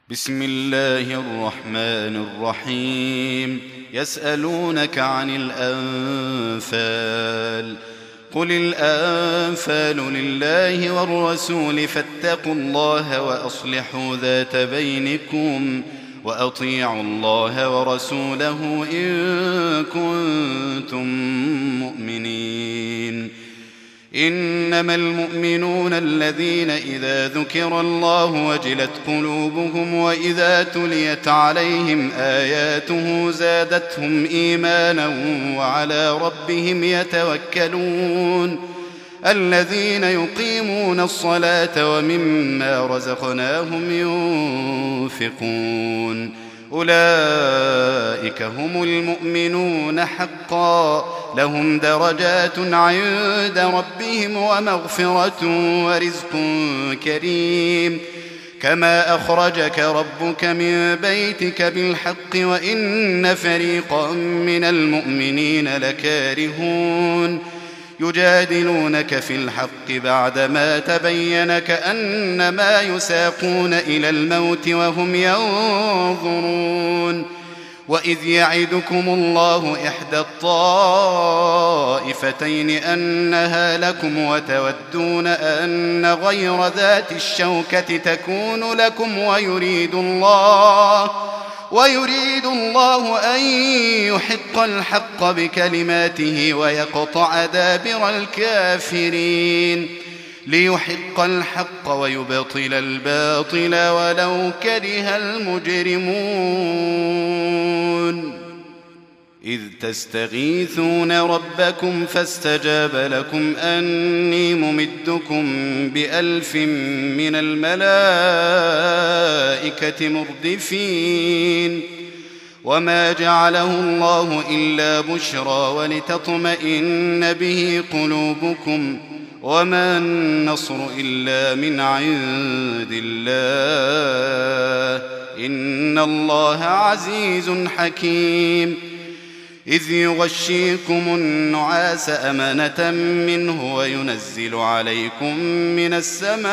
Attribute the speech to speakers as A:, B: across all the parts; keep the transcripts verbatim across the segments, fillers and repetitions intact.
A: بسم الله الرحمن الرحيم. يسألونك عن الأنفال، قل الأنفال لله والرسول فاتقوا الله وأصلحوا ذات بينكم وأطيعوا الله ورسوله إن كنتم مؤمنين. إنما المؤمنون الذين إذا ذكر الله وجلت قلوبهم وإذا تليت عليهم آياته زادتهم إيمانا وعلى ربهم يتوكلون. الذين يقيمون الصلاة ومما رزقناهم ينفقون أولئك هم المؤمنون حقا، لهم درجات عند ربهم ومغفرة ورزق كريم. كما أخرجك ربك من بيتك بالحق وإن فريقا من المؤمنين لكارهون يجادلونك في الحق بعدما تبين كأنما يساقون إلى الموت وهم ينظرون. وإذ يعدكم الله إحدى الطائفتين أنها لكم وتودون أن غير ذات الشوكة تكون لكم ويريد الله ويريد الله أن يحق الحق بكلماته ويقطع دابر الكافرين ليحق الحق ويبطل الباطل ولو كره المجرمون. إذ تستغيثون ربكم فاستجاب لكم أني ممدكم بألف من الملائكة مردفين. وما جعله الله إلا بشرى ولتطمئن به قلوبكم وما النصر إلا من عند الله إن الله عزيز حكيم. إذ يغشيكم النعاس أمنة منه وينزل عليكم من السماء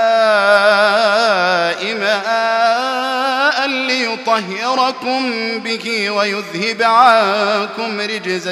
A: ماء ليطهركم به ويذهب عنكم رجز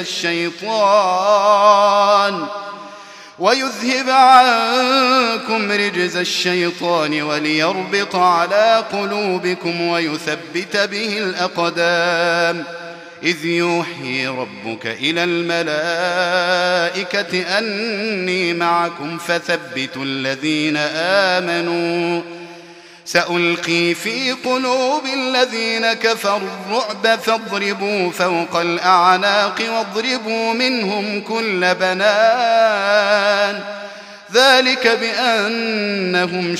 A: الشيطان ويذهب عنكم رجز الشيطان وليربط على قلوبكم ويثبت به الأقدام. إذ يوحي ربك إلى الملائكة أني معكم فثبتوا الذين آمنوا سألقي في قلوب الذين كفروا الرعب فاضربوا فوق الأعناق واضربوا منهم كل بنان ذلك بأنهم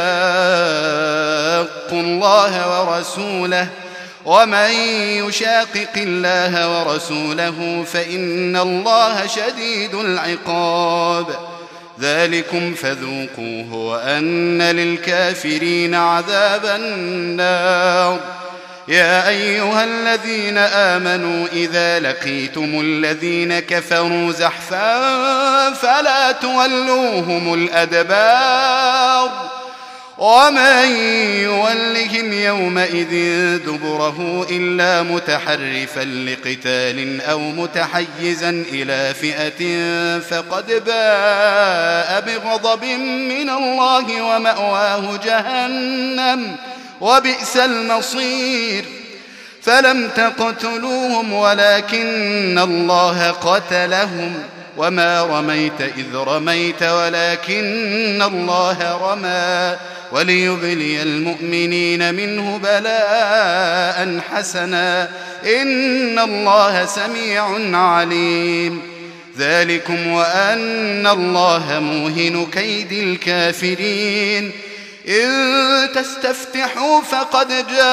A: شاقوا الله ورسوله ومن يشاقق الله ورسوله فإن الله شديد العقاب. ذلكم فذوقوه وأن للكافرين عذاب النار. يا أيها الذين آمنوا إذا لقيتم الذين كفروا زحفا فلا تولوهم الأدبار ومن يولهم يومئذ دبره إلا متحرفا لقتال أو متحيزا إلى فئة فقد باء بغضب من الله ومأواه جهنم وبئس المصير. فلم تقتلوهم ولكن الله قتلهم وما رميت إذ رميت ولكن الله رمى وليبلي المؤمنين منه بلاء حسنا إن الله سميع عليم. ذلكم وأن الله موهن كيد الكافرين. إن تستفتحوا فقد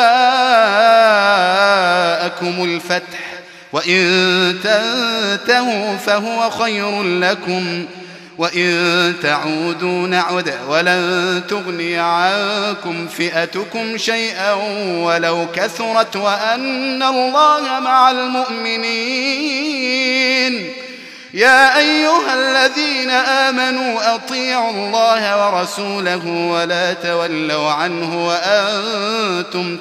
A: جاءكم الفتح وإن تنتهوا فهو خير لكم وإن تعودوا نعد ولن تغني عنكم فئتكم شيئا ولو كثرت وأن الله مع المؤمنين. يا أيها الذين آمنوا أطيعوا الله ورسوله ولا تولوا عنه وأنتم وأنتم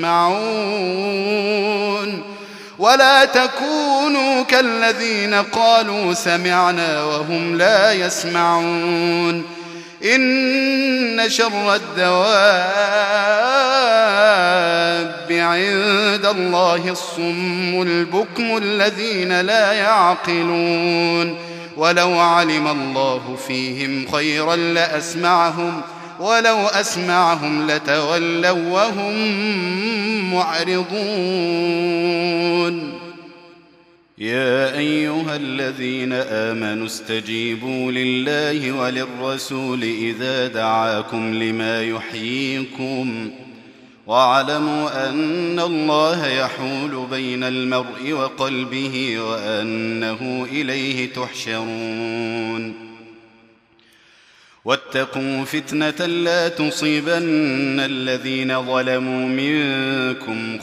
A: تسمعون ولا تكونوا كالذين قالوا سمعنا وهم لا يسمعون إن شر الدواب عند الله الصم البكم الذين لا يعقلون ولو علم الله فيهم خيرا لأسمعهم ولو أسمعهم لتولوا وهم معرضون يا أيها الذين آمنوا استجيبوا لله وللرسول إذا دعاكم لما يحييكم واعلموا أن الله يحول بين المرء وقلبه وأنه إليه تحشرون واتقوا فتنة لا تصيبن الذين ظلموا منكم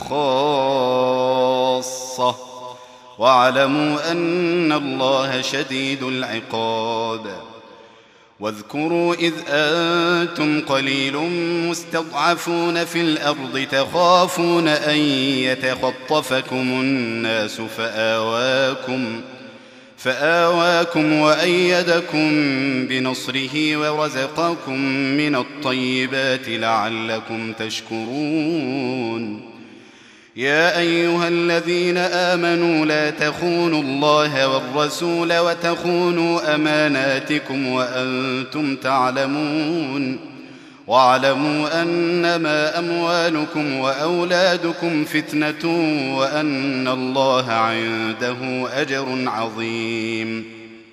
A: خاصة واعلموا أن الله شديد العقاب واذكروا إذ أنتم قليل مستضعفون في الأرض تخافون أن يتخطفكم الناس فآواكم فآواكم وأيدكم بنصره ورزقكم من الطيبات لعلكم تشكرون يا أيها الذين آمنوا لا تخونوا الله والرسول وتخونوا أماناتكم وأنتم تعلمون واعلموا أنما أموالكم وأولادكم فتنة وأن الله عنده أجر عظيم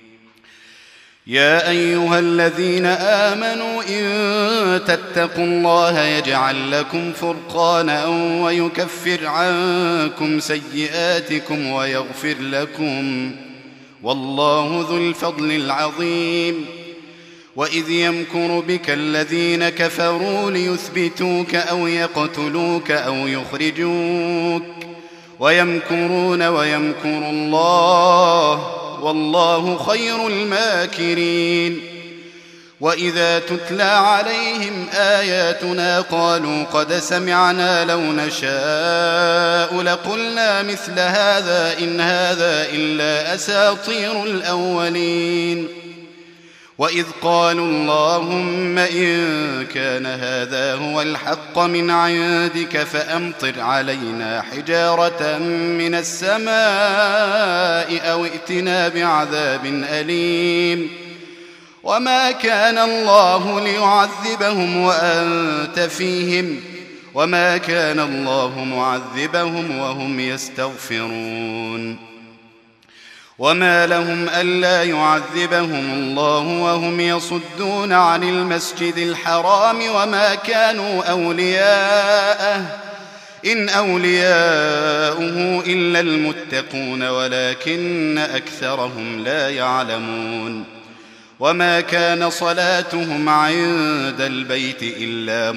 A: يا أيها الذين آمنوا إن تتقوا الله يجعل لكم فرقانا ويكفر عنكم سيئاتكم ويغفر لكم والله ذو الفضل العظيم وإذ يمكر بك الذين كفروا ليثبتوك أو يقتلوك أو يخرجوك ويمكرون ويمكر الله والله خير الماكرين وإذا تتلى عليهم آياتنا قالوا قد سمعنا لو نشاء لقلنا مثل هذا إن هذا إلا أساطير الأولين وإذ قالوا اللهم إن كان هذا هو الحق من عندك فأمطر علينا حجارة من السماء أو ائتنا بعذاب أليم وما كان الله ليعذبهم وأنت فيهم وما كان الله معذبهم وهم يستغفرون وما لهم ألا يعذبهم الله وهم يصدون عن المسجد الحرام وما كانوا أولياءه إن أولياؤه إلا المتقون ولكن أكثرهم لا يعلمون وما كان صلاتهم عند البيت إلا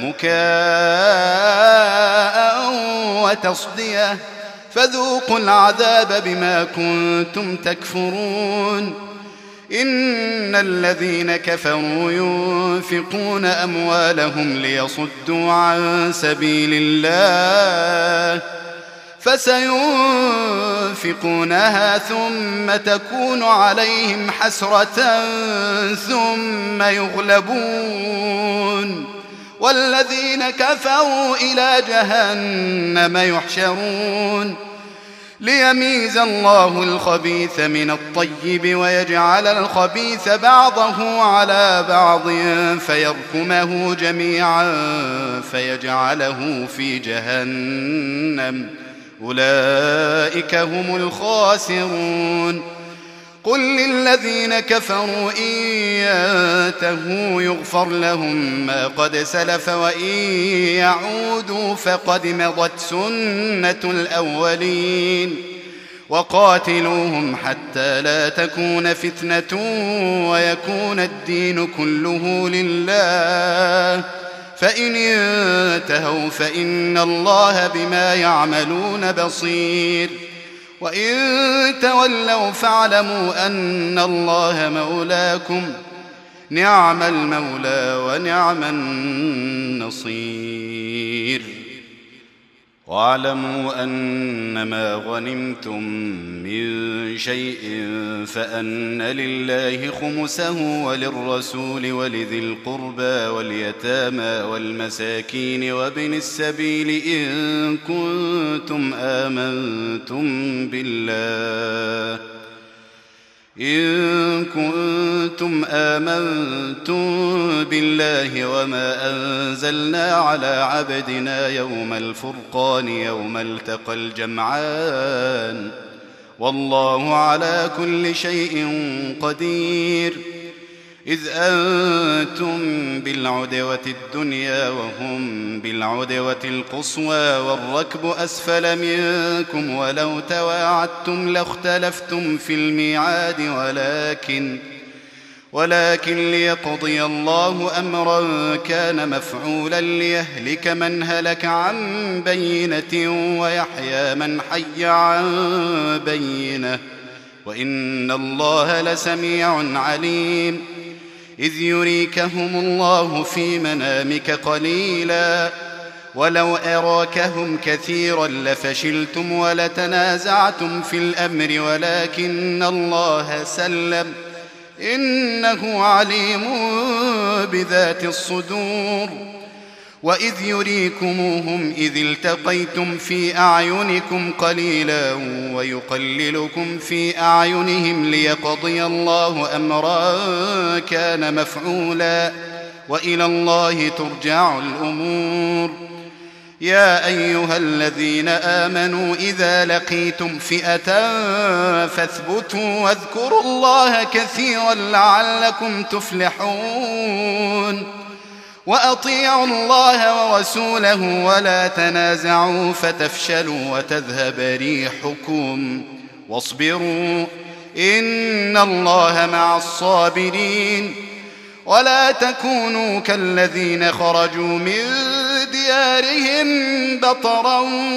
A: مكاء وتصدية فذوقوا العذاب بما كنتم تكفرون إن الذين كفروا ينفقون أموالهم ليصدوا عن سبيل الله فسينفقونها ثم تكون عليهم حسرة ثم يغلبون والذين كفروا إلى جهنم يحشرون ليميز الله الخبيث من الطيب ويجعل الخبيث بعضه على بعض فيركمه جميعا فيجعله في جهنم أولئك هم الخاسرون قل للذين كفروا إن ينتهوا يغفر لهم ما قد سلف وإن يعودوا فقد مضت سنة الأولين وقاتلوهم حتى لا تكون فتنة ويكون الدين كله لله فإن انتهوا فإن الله بما يعملون بصير وإن تولوا فاعلموا أن الله مولاكم نعم المولى ونعم النصير واعلموا أنما غنمتم من شيء فأن لله خمسه وللرسول ولذي القربى واليتامى والمساكين وابن السبيل إن كنتم آمنتم بالله إن كنتم آمنتم بالله وما أنزلنا على عبدنا يوم الفرقان يوم التقى الجمعان والله على كل شيء قدير إذ أنتم بالعدوة الدنيا وهم بالعدوة القصوى والركب أسفل منكم ولو تواعدتم لاختلفتم في الميعاد ولكن ولكن ليقضي الله أمرا كان مفعولا ليهلك من هلك عن بينة ويحيى من حي عن بينة وإن الله لسميع عليم إذ يريكهم الله في منامك قليلا ولو أراكهم كثيرا لفشلتم ولتنازعتم في الأمر ولكن الله سلم إنه عليم بذات الصدور وإذ يريكموهم إذ التقيتم في أعينكم قليلا ويقللكم في أعينهم ليقضي الله أمرا كان مفعولا وإلى الله ترجع الأمور يا أيها الذين آمنوا إذا لقيتم فئة فاثبتوا واذكروا الله كثيرا لعلكم تفلحون وأطيعوا الله ورسوله ولا تنازعوا فتفشلوا وتذهب ريحكم واصبروا إن الله مع الصابرين ولا تكونوا كالذين خرجوا من ديارهم بطرا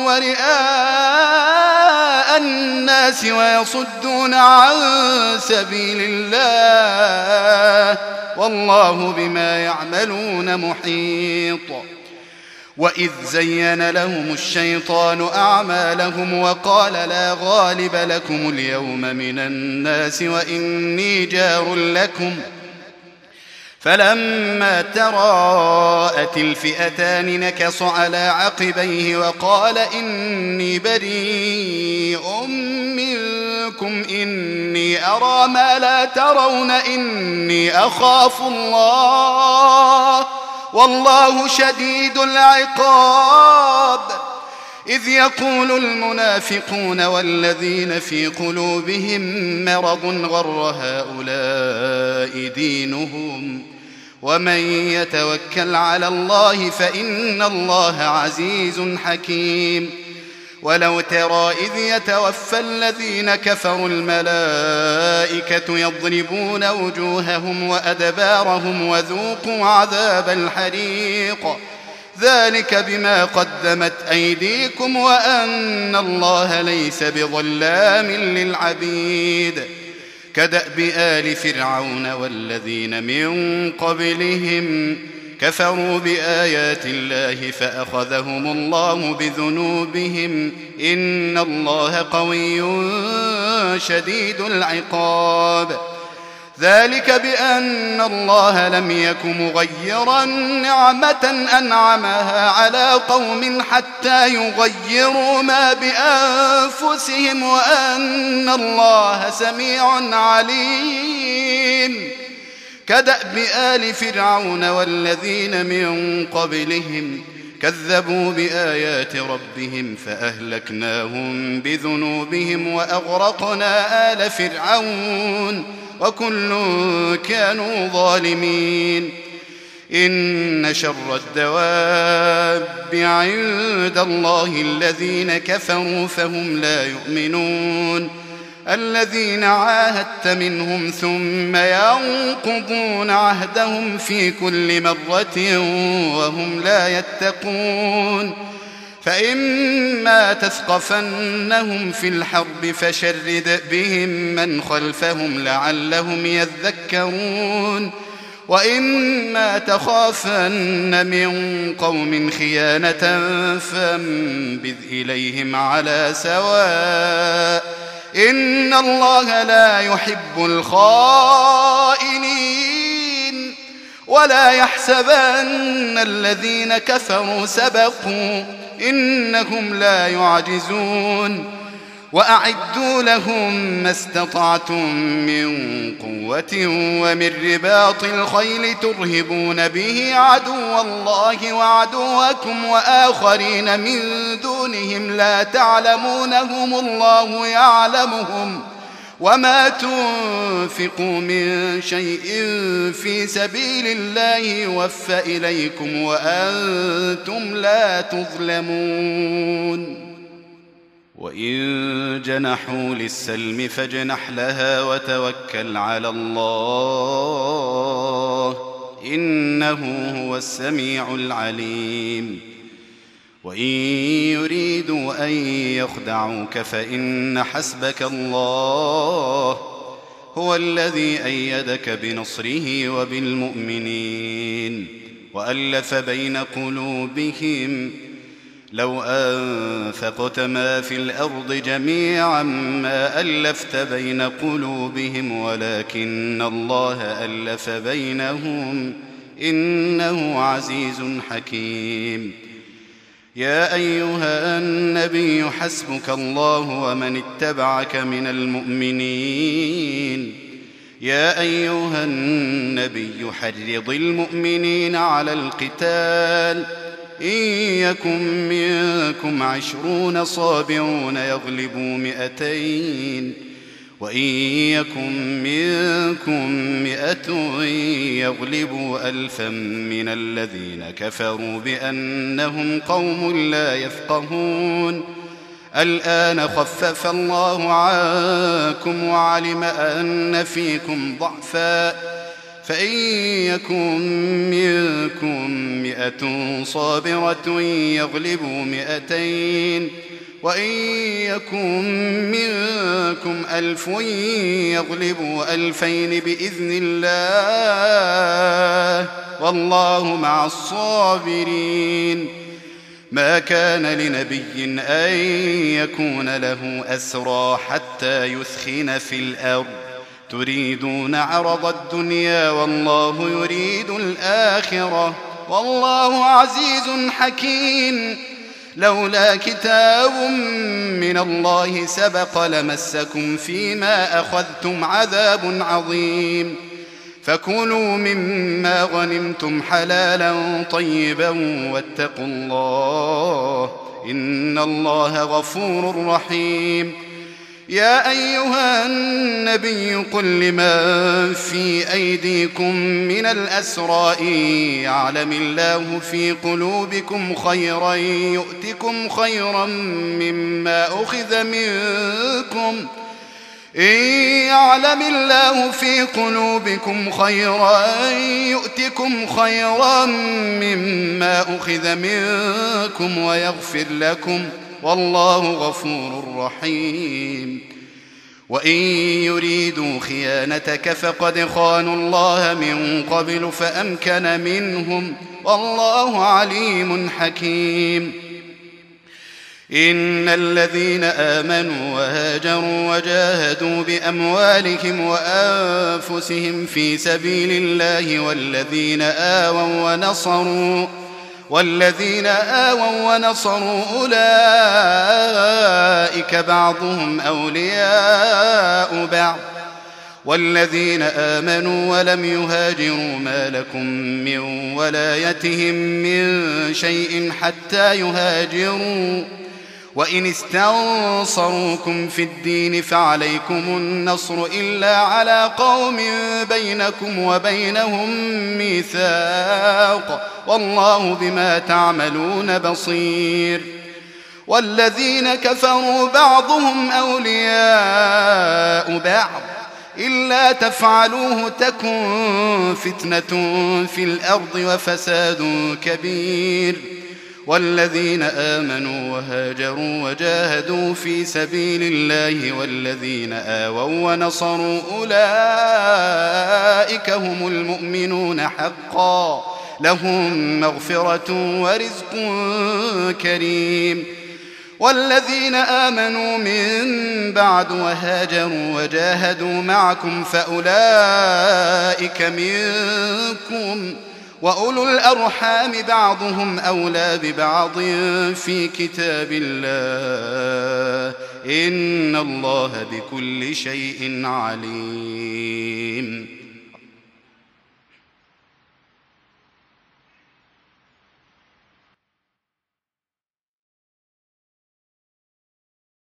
A: ورئاء الناس ويصدون عن سبيل الله والله بما يعملون محيط وإذ زين لهم الشيطان أعمالهم وقال لا غالب لكم اليوم من الناس وإني جار لكم فلما تراءت الفئتان نكص على عقبيه وقال إني بريء منكم إني أرى ما لا ترون إني أخاف الله والله شديد العقاب إذ يقول المنافقون والذين في قلوبهم مرض غر هؤلاء دينهم ومن يتوكل على الله فإن الله عزيز حكيم ولو ترى إذ يتوفى الذين كفروا الملائكة يضربون وجوههم وأدبارهم وذوقوا عذاب الحريق ذلك بما قدمت أيديكم وأن الله ليس بظلام للعبيد كدأب آل فرعون والذين من قبلهم كفروا بآيات الله فأخذهم الله بذنوبهم إن الله قوي شديد العقاب ذلك بأن الله لم يك مغيرا نعمة أنعمها على قوم حتى يغيروا ما بأنفسهم وأن الله سميع عليم كدأب آل فرعون والذين من قبلهم كذبوا بآيات ربهم فأهلكناهم بذنوبهم وأغرقنا آل فرعون وكل كانوا ظالمين إن شر الدواب عند الله الذين كفروا فهم لا يؤمنون الذين عاهدت منهم ثم ينقضون عهدهم في كل مرة وهم لا يتقون فإما تثقفنهم في الحرب فشرد بهم من خلفهم لعلهم يذكرون وإما تخافن من قوم خيانة فانبذ إليهم على سواء إن الله لا يحب الخائنين ولا يحسبن الذين كفروا سبقوا إنهم لا يعجزون وأعدوا لهم ما استطعتم من قوة ومن رباط الخيل ترهبون به عدو الله وعدوكم وآخرين من دونهم لا تعلمونهم الله يعلمهم وما تنفقوا من شيء في سبيل الله يوفى إليكم وأنتم لا تظلمون وإن جنحوا للسلم فاجنح لها وتوكل على الله إنه هو السميع العليم وإن يريدوا أن يخدعوك فإن حسبك الله هو الذي أيدك بنصره وبالمؤمنين وألف بين قلوبهم لو أنفقت ما في الأرض جميعا ما ألفت بين قلوبهم ولكن الله ألف بينهم إنه عزيز حكيم يا أيها النبي حسبك الله ومن اتبعك من المؤمنين يا أيها النبي حرض المؤمنين على القتال إن يكن منكم عشرون صابرون يغلبوا مئتين وإن يكن منكم مئة يغلبوا ألفا من الذين كفروا بأنهم قوم لا يفقهون الآن خفف الله عنكم وعلم أن فيكم ضعفا فإن يكن منكم مئة صابرة يغلبوا مئتين وإن يكن منكم ألف يغلبوا ألفين بإذن الله والله مع الصابرين ما كان لنبي أن يكون له أسرى حتى يثخن في الأرض تريدون عرض الدنيا والله يريد الآخرة والله عزيز حكيم لولا كتاب من الله سبق لمسكم فيما أخذتم عذاب عظيم فكلوا مما غنمتم حلالا طيبا واتقوا الله إن الله غفور رحيم يا أيها النبي قل لمن في أيديكم من الأسرى إن يعلم الله في قلوبكم خيرا يؤتكم خيرا مما أخذ منكم إن يعلم الله في قلوبكم خيرا يؤتكم خيرا مما أخذ منكم ويغفر لكم والله غفور رحيم وإن يريدوا خيانتك فقد خانوا الله من قبل فأمكن منهم والله عليم حكيم إن الذين آمنوا وهاجروا وجاهدوا بأموالهم وأنفسهم في سبيل الله والذين آووا ونصروا والذين آووا ونصروا أولئك بعضهم أولياء بعض والذين آمنوا ولم يهاجروا ما لكم من ولايتهم من شيء حتى يهاجروا وإن استنصروكم في الدين فعليكم النصر إلا على قوم بينكم وبينهم ميثاق والله بما تعملون بصير والذين كفروا بعضهم أولياء بعض إلا تفعلوه تكن فتنة في الأرض وفساد كبير والذين آمنوا وهاجروا وجاهدوا في سبيل الله والذين آووا ونصروا أولئك هم المؤمنون حقا لهم مغفرة ورزق كريم. والذين آمنوا من بعد وهاجروا وجاهدوا معكم فأولئك منكم وأولو الأرحام بعضهم أولى ببعض في كتاب الله إن الله بكل شيء عليم.